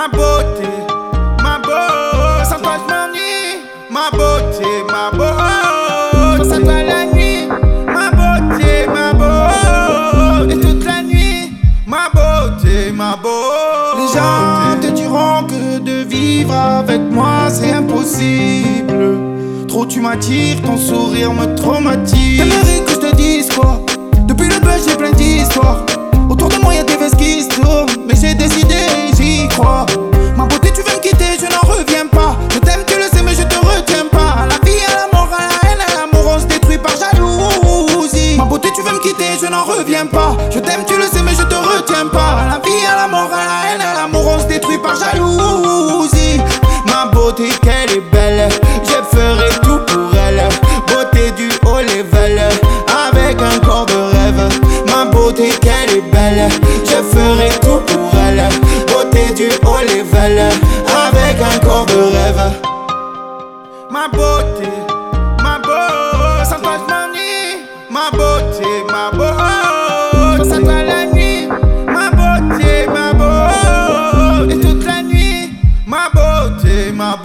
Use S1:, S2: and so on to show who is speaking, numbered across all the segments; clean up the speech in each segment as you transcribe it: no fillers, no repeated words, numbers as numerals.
S1: ma beauté, sans toi je m'ennuie. Ma beauté, sans toi la nuit. Ma beauté, et toute la nuit. Ma beauté, Les gens te diront que de vivre avec moi c'est impossible. Trop tu m'attires, ton sourire me traumatise. T'aimerais que je te dise quoi? Depuis le buzz j'ai plein d'histoires. Autour de moi y'a des vestes qui se tournent, mais j'ai décidé, j'y crois. Ma beauté tu veux me quitter, je n'en reviens pas. Je t'aime tu le sais mais je te retiens pas. À la vie, à la mort, à la haine, à l'amour, on se détruit par jalousie. Ma beauté tu veux me quitter, je n'en reviens pas. Je t'aime tu le sais mais je te retiens pas. À la vie, à la mort, à la haine, à l'amour, on se détruit par jalousie. Ma beauté qu'elle est belle, je ferai tout pour elle. Beauté du haut level, avec un corps de rêve. Ma beauté qu'elle est belle, je ferai tout pour elle. Beauté du haut level, avec un corps de rêve. Ma beauté, sans toi je m'ennuie. Ma beauté, sans toi la nuit. Ma beauté, et toute la nuit. Ma beauté, ma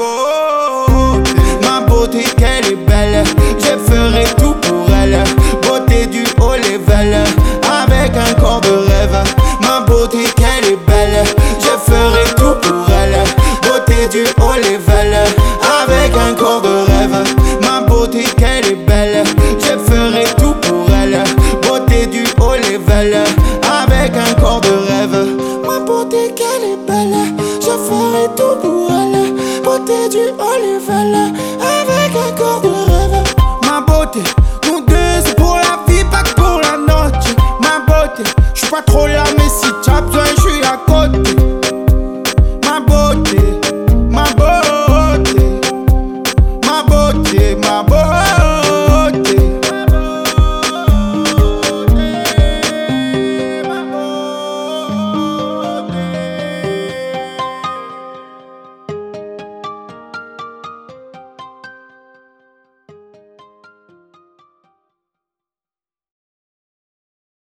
S1: beauté qu'elle est belle, je ferai tout pour elle. Beauté du haut level, avec un corps de rêve. Ma beauté qu'elle est belle, je ferai tout pour elle. Beauté du haut level, avec un corps de rêve. Ma beauté qu'elle est belle, je ferai tout pour elle. Beauté du haut level, avec un corps de rêve. Ma beauté qu'elle est belle, je ferai tout pour elle. Beauté du haut level, avec un corps de rêve. Ma beauté, nous deux c'est pour la vie, pas que pour la note. Ma beauté, j'suis pas trop là mais si t'as besoin j'suis à côté. Ma beauté, ma beauté,